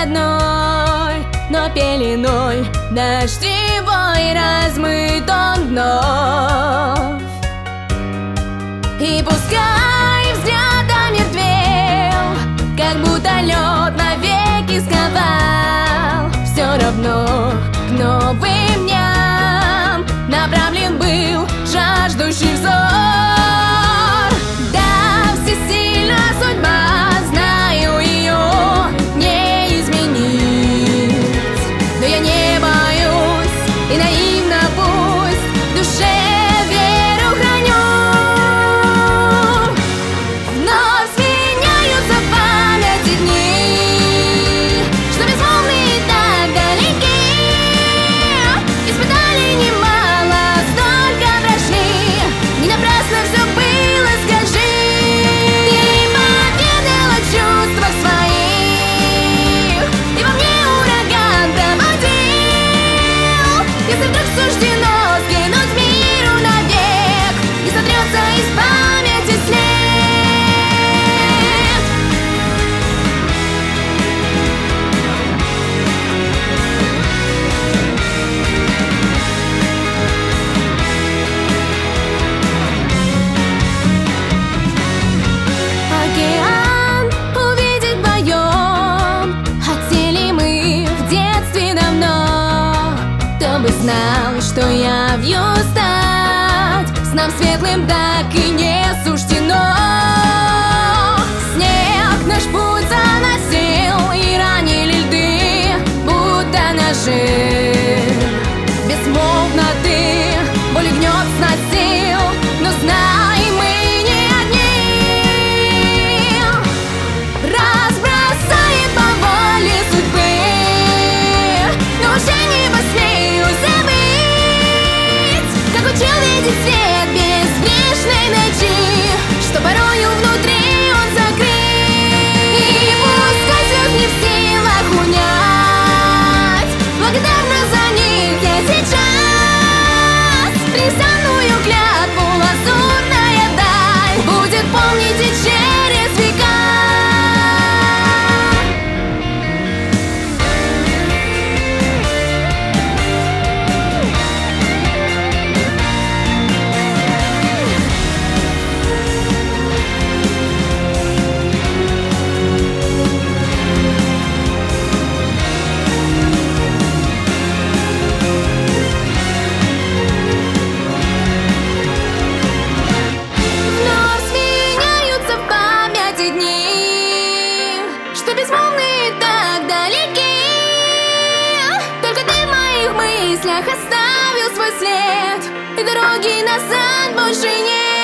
родной, но пеленой дождевой размыт он вновь. И пускай взгляд омертвел, как будто лед навеки сковал, все равно к новым дням направлен был жаждущий взор. Да, всесильна судьба, знаю, ее не изменить, но я не боюсь и наивно пусть в душе веру храню. Вновь сменяются в памяти дни, что безмолвные так далеки, испытали немало, столько прошли, не напрасно все было, скажи. Ты поведала о чувствах своих, и во мне ураган пробудил. Если вдруг суждено скинуть миру навек, не сотрется из памяти след. Океан увидеть вдвоем хотели мы в детстве давно. Кто бы знал, что явью стать с нам светлым так и не суждено. Снег наш путь заносил и ранили льды, будто ножи. Безмолвно ты боль гнет сносил, но знай, мы не одни. Разбросает по воле судьбы, но уже не посмею забыть, как учил видеть свет безгрешной ночи, что порою внутри он закрыт. И пускай слез не в силах унять, благодарна за них я сейчас. Присяную клятву лазурная даль будет помнить и через века. Вновь сменяются в памяти дни, что безмолвные так далеки. Только ты в моих мыслях оставил свой след, и дороги назад больше нет.